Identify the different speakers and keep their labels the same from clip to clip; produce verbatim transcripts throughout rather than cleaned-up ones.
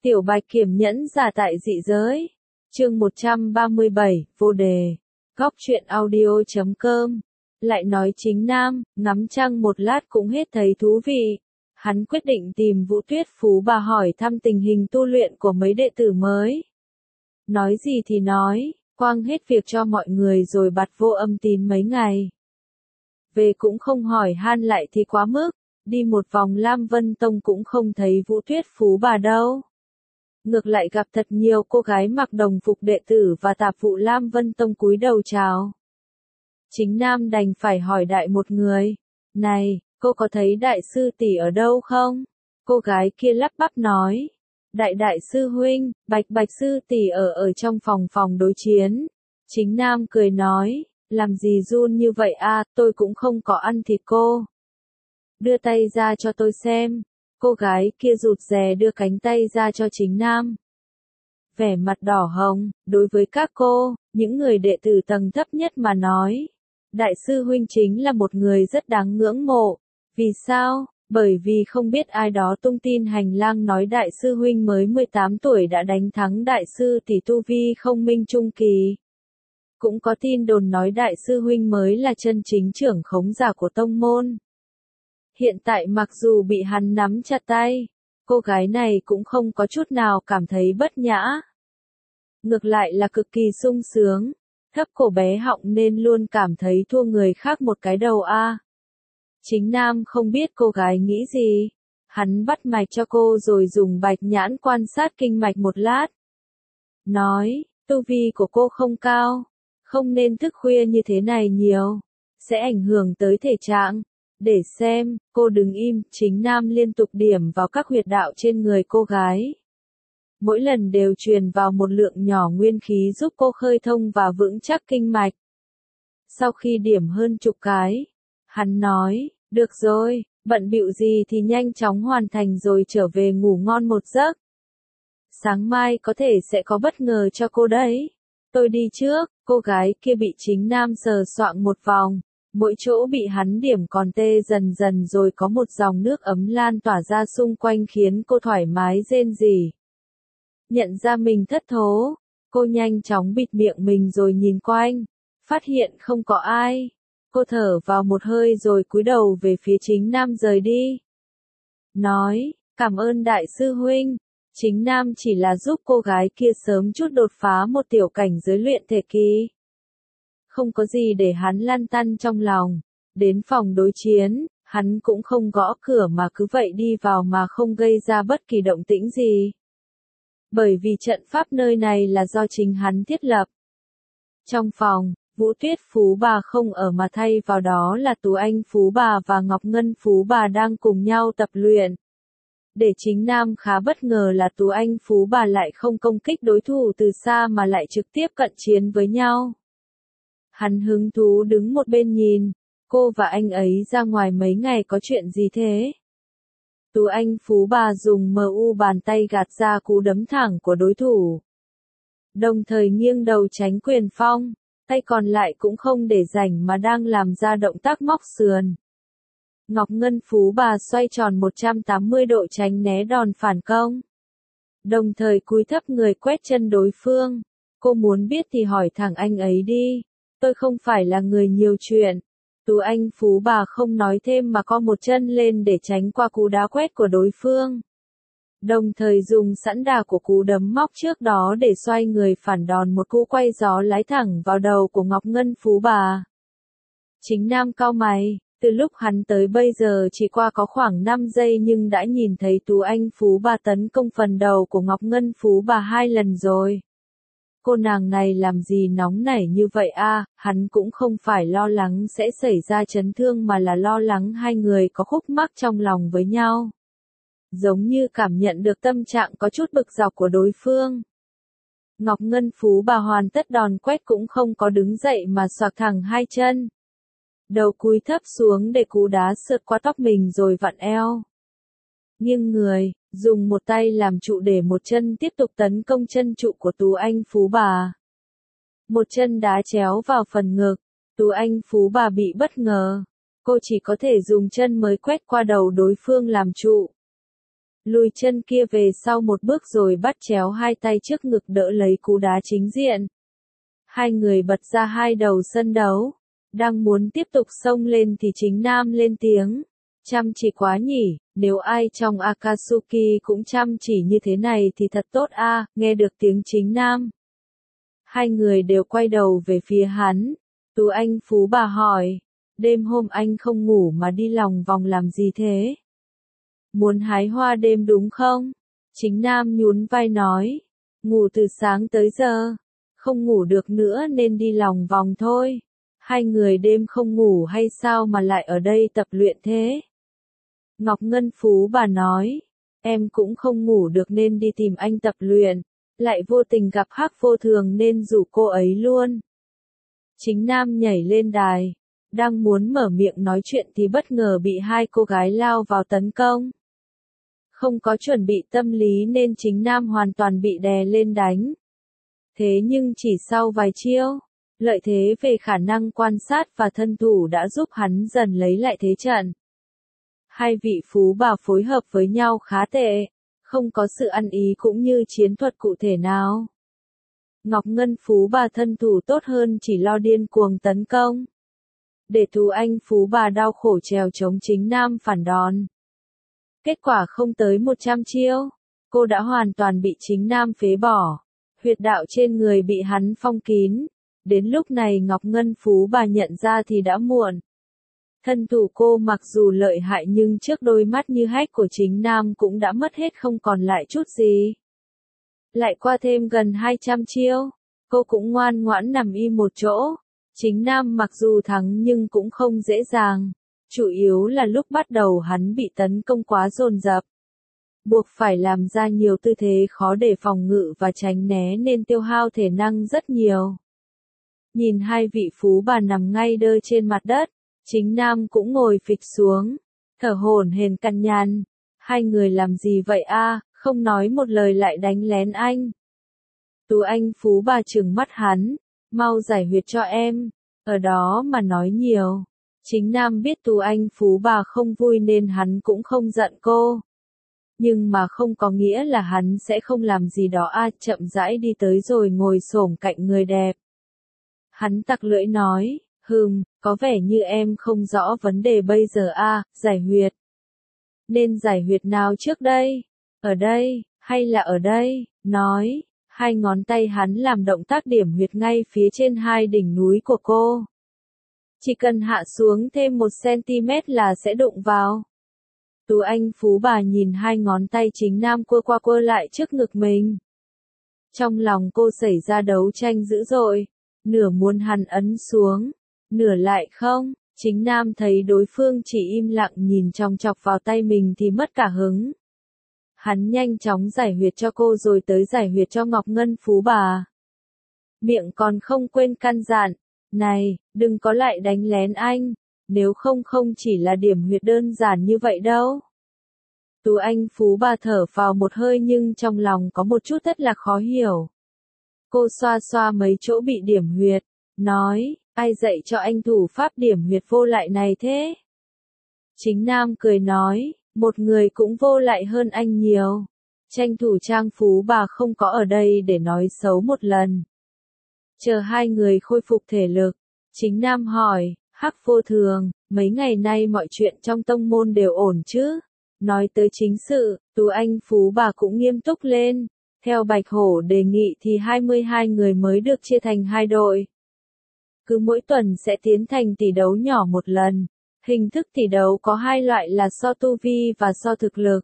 Speaker 1: Tiểu Bạch Kiểm nhẫn giả tại dị giới. Chương một trăm ba mươi bảy, vô đề. Góc truyện audio chấm com. Lại nói Chính Nam, ngắm trăng một lát cũng hết thấy thú vị. Hắn quyết định tìm Vũ Tuyết Phú Bà hỏi thăm tình hình tu luyện của mấy đệ tử mới. Nói gì thì nói, quang hết việc cho mọi người rồi bặt vô âm tín mấy ngày. Về cũng không hỏi han lại thì quá mức, đi một vòng Lam Vân Tông cũng không thấy Vũ Tuyết Phú Bà đâu. Ngược lại gặp thật nhiều cô gái mặc đồng phục đệ tử và tạp vụ Lam Vân Tông cúi đầu chào. Chính Nam đành phải hỏi đại một người, này, cô có thấy đại sư tỷ ở đâu không? Cô gái kia lắp bắp nói, đại đại sư huynh, bạch bạch sư tỷ ở ở trong phòng phòng đối chiến. Chính Nam cười nói, làm gì run như vậy à, tôi cũng không có ăn thịt cô. Đưa tay ra cho tôi xem. Cô gái kia rụt rè đưa cánh tay ra cho Chính Nam. Vẻ mặt đỏ hồng, đối với các cô, những người đệ tử tầng thấp nhất mà nói. Đại sư huynh chính là một người rất đáng ngưỡng mộ. Vì sao? Bởi vì không biết ai đó tung tin hành lang nói đại sư huynh mới mười tám tuổi đã đánh thắng đại sư tỷ tu vi không minh trung kỳ. Cũng có tin đồn nói đại sư huynh mới là chân chính trưởng khống giả của tông môn. Hiện tại mặc dù bị hắn nắm chặt tay, cô gái này cũng không có chút nào cảm thấy bất nhã. Ngược lại là cực kỳ sung sướng, thấp cổ bé họng nên luôn cảm thấy thua người khác một cái đầu a. À. Chính Nam không biết cô gái nghĩ gì, hắn bắt mạch cho cô rồi dùng bạch nhãn quan sát kinh mạch một lát. Nói, tu vi của cô không cao, không nên thức khuya như thế này nhiều, sẽ ảnh hưởng tới thể trạng. Để xem, cô đừng im, Chính Nam liên tục điểm vào các huyệt đạo trên người cô gái. Mỗi lần đều truyền vào một lượng nhỏ nguyên khí giúp cô khơi thông và vững chắc kinh mạch. Sau khi điểm hơn chục cái, hắn nói, được rồi, bận bịu gì thì nhanh chóng hoàn thành rồi trở về ngủ ngon một giấc. Sáng mai có thể sẽ có bất ngờ cho cô đấy. Tôi đi trước, cô gái kia bị Chính Nam sờ soạng một vòng. Mỗi chỗ bị hắn điểm còn tê dần dần rồi có một dòng nước ấm lan tỏa ra xung quanh khiến cô thoải mái rên rỉ. Nhận ra mình thất thố, cô nhanh chóng bịt miệng mình rồi nhìn quanh, phát hiện không có ai. Cô thở vào một hơi rồi cúi đầu về phía Chính Nam rời đi. Nói, cảm ơn đại sư huynh. Chính Nam chỉ là giúp cô gái kia sớm chút đột phá một tiểu cảnh giới luyện thể kỳ. Không có gì để hắn lăn tăn trong lòng. Đến phòng đối chiến, hắn cũng không gõ cửa mà cứ vậy đi vào mà không gây ra bất kỳ động tĩnh gì. Bởi vì trận pháp nơi này là do chính hắn thiết lập. Trong phòng, Vũ Tuyết Phú Bà không ở mà thay vào đó là Tú Anh Phú Bà và Ngọc Ngân Phú Bà đang cùng nhau tập luyện. Để Chính Nam khá bất ngờ là Tú Anh Phú Bà lại không công kích đối thủ từ xa mà lại trực tiếp cận chiến với nhau. Hắn hứng thú đứng một bên nhìn, cô và anh ấy ra ngoài mấy ngày có chuyện gì thế? Tú Anh Phú Bà dùng mờ u bàn tay gạt ra cú đấm thẳng của đối thủ. Đồng thời nghiêng đầu tránh quyền phong, tay còn lại cũng không để rảnh mà đang làm ra động tác móc sườn. Ngọc Ngân Phú Bà xoay tròn một trăm tám mươi độ tránh né đòn phản công. Đồng thời cúi thấp người quét chân đối phương. Cô muốn biết thì hỏi thẳng anh ấy đi. Tôi không phải là người nhiều chuyện. Tú Anh Phú Bà không nói thêm mà co một chân lên để tránh qua cú đá quét của đối phương. Đồng thời dùng sẵn đà của cú đấm móc trước đó để xoay người phản đòn một cú quay gió lái thẳng vào đầu của Ngọc Ngân Phú Bà. Chính Nam cau mày, từ lúc hắn tới bây giờ chỉ qua có khoảng năm giây nhưng đã nhìn thấy Tú Anh Phú Bà tấn công phần đầu của Ngọc Ngân Phú Bà hai lần rồi. Cô nàng này làm gì nóng nảy như vậy a? À, hắn cũng không phải lo lắng sẽ xảy ra chấn thương mà là lo lắng hai người có khúc mắc trong lòng với nhau. Giống như cảm nhận được tâm trạng có chút bực dọc của đối phương. Ngọc Ngân Phú Bà hoàn tất đòn quét cũng không có đứng dậy mà xoạc thẳng hai chân. Đầu cúi thấp xuống để cú đá sượt qua tóc mình rồi vặn eo. Nghiêng người, dùng một tay làm trụ để một chân tiếp tục tấn công chân trụ của Tú Anh Phú Bà. Một chân đá chéo vào phần ngực, Tú Anh Phú Bà bị bất ngờ. Cô chỉ có thể dùng chân mới quét qua đầu đối phương làm trụ. lùi chân kia về sau một bước rồi bắt chéo hai tay trước ngực đỡ lấy cú đá chính diện. Hai người bật ra hai đầu sân đấu, đang muốn tiếp tục xông lên thì chính nam lên tiếng. Chăm chỉ quá nhỉ, nếu ai trong Akatsuki cũng chăm chỉ như thế này thì thật tốt a. Nghe được tiếng chính nam. Hai người đều quay đầu về phía hắn. Tú Anh Phú bà hỏi, đêm hôm anh không ngủ mà đi lòng vòng làm gì thế? Muốn hái hoa đêm đúng không? Chính nam nhún vai nói, ngủ từ sáng tới giờ, không ngủ được nữa nên đi lòng vòng thôi. Hai người đêm không ngủ hay sao mà lại ở đây tập luyện thế? Ngọc Ngân Phú bà nói, em cũng không ngủ được nên đi tìm anh tập luyện, lại vô tình gặp Hắc Vô Thường nên rủ cô ấy luôn. Chính nam nhảy lên đài, đang muốn mở miệng nói chuyện thì bất ngờ bị hai cô gái lao vào tấn công. Không có chuẩn bị tâm lý nên chính nam hoàn toàn bị đè lên đánh. Thế nhưng chỉ sau vài chiêu, lợi thế về khả năng quan sát và thân thủ đã giúp hắn dần lấy lại thế trận. Hai vị phú bà phối hợp với nhau khá tệ, không có sự ăn ý cũng như chiến thuật cụ thể nào. Ngọc Ngân Phú bà thân thủ tốt hơn chỉ lo điên cuồng tấn công. Để Tú Anh Phú bà đau khổ trèo chống chính nam phản đòn. Kết quả không tới một trăm chiêu, cô đã hoàn toàn bị chính nam phế bỏ. Huyệt đạo trên người bị hắn phong kín. Đến lúc này Ngọc Ngân Phú bà nhận ra thì đã muộn. Thân thủ cô mặc dù lợi hại nhưng trước đôi mắt như hách của chính nam cũng đã mất hết không còn lại chút gì. Lại qua thêm gần hai trăm chiêu, cô cũng ngoan ngoãn nằm im một chỗ. Chính nam mặc dù thắng nhưng cũng không dễ dàng. Chủ yếu là lúc bắt đầu hắn bị tấn công quá dồn dập. Buộc phải làm ra nhiều tư thế khó để phòng ngự và tránh né nên tiêu hao thể năng rất nhiều. Nhìn hai vị phú bà nằm ngay đơ trên mặt đất, chính nam cũng ngồi phịch xuống, thở hổn hển cằn nhằn. Hai người làm gì vậy a, không nói một lời lại đánh lén anh. Tú Anh Phú bà trừng mắt hắn, mau giải huyệt cho em, ở đó mà nói nhiều. Chính nam biết Tú Anh Phú bà không vui nên hắn cũng không giận cô. Nhưng mà không có nghĩa là hắn sẽ không làm gì đó a, chậm rãi đi tới rồi ngồi xổm cạnh người đẹp. Hắn tặc lưỡi nói, hừm, có vẻ như em không rõ vấn đề bây giờ a, giải huyệt. Nên giải huyệt nào trước đây? Ở đây, hay là ở đây? Nói, hai ngón tay hắn làm động tác điểm huyệt ngay phía trên hai đỉnh núi của cô. Chỉ cần hạ xuống thêm một xăng-ti-mét là sẽ đụng vào. Tú Anh Phú bà nhìn hai ngón tay chính nam quơ qua quơ lại trước ngực mình. Trong lòng cô xảy ra đấu tranh dữ dội, nửa muốn hắn ấn xuống, nửa lại không. Chính nam thấy đối phương chỉ im lặng nhìn chòng chọc vào tay mình thì mất cả hứng. Hắn nhanh chóng giải huyệt cho cô rồi tới giải huyệt cho Ngọc Ngân Phú bà. Miệng còn không quên căn dặn, này, đừng có lại đánh lén anh, nếu không không chỉ là điểm huyệt đơn giản như vậy đâu. Tú Anh Phú bà thở phào một hơi nhưng trong lòng có một chút rất là khó hiểu. Cô xoa xoa mấy chỗ bị điểm huyệt, nói, ai dạy cho anh thủ pháp điểm huyệt vô lại này thế? Chính nam cười nói, một người cũng vô lại hơn anh nhiều. Tranh thủ Trang Phú bà không có ở đây để nói xấu một lần. Chờ hai người khôi phục thể lực, chính nam hỏi, Hắc Vô Thường, mấy ngày nay mọi chuyện trong tông môn đều ổn chứ? Nói tới chính sự, Tú Anh Phú bà cũng nghiêm túc lên. Theo Bạch Hổ đề nghị thì hai mươi hai người mới được chia thành hai đội. Cứ mỗi tuần sẽ tiến hành tỷ đấu nhỏ một lần. Hình thức tỷ đấu có hai loại là so tu vi và so thực lực.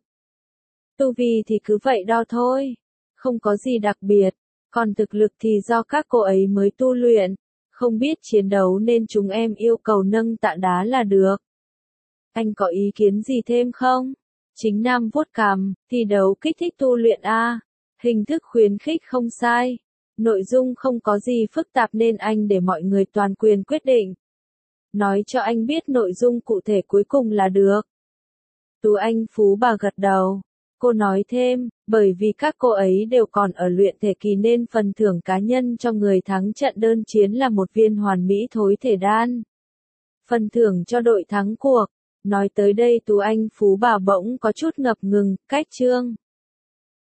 Speaker 1: Tu vi thì cứ vậy đo thôi, không có gì đặc biệt. Còn thực lực thì do các cô ấy mới tu luyện. Không biết chiến đấu nên chúng em yêu cầu nâng tạ đá là được. Anh có ý kiến gì thêm không? Chính nam vuốt cằm, thi đấu kích thích tu luyện a, hình thức khuyến khích không sai. Nội dung không có gì phức tạp nên anh để mọi người toàn quyền quyết định. Nói cho anh biết nội dung cụ thể cuối cùng là được. Tú Anh Phú bà gật đầu. Cô nói thêm, bởi vì các cô ấy đều còn ở luyện thể kỳ nên phần thưởng cá nhân cho người thắng trận đơn chiến là một viên hoàn mỹ thối thể đan. Phần thưởng cho đội thắng cuộc Nói tới đây Tú Anh Phú Bà bỗng có chút ngập ngừng, cách chương